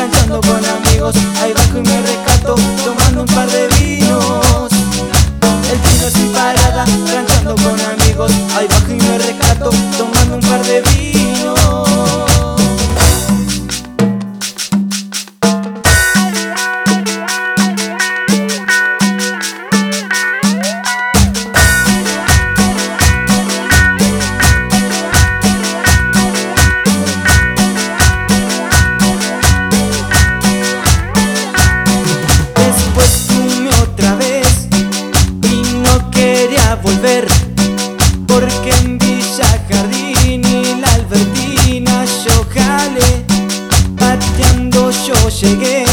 ranchando con amigos, ahí bajo y me rescato, tomando un par de vinos. El vino sin parada, ranchando con amigos, ahí bajo y me rescato, tomando un par de vinos. Volver, porque en Villa Jardín y la Albertina yo jalé, pateando yo llegué.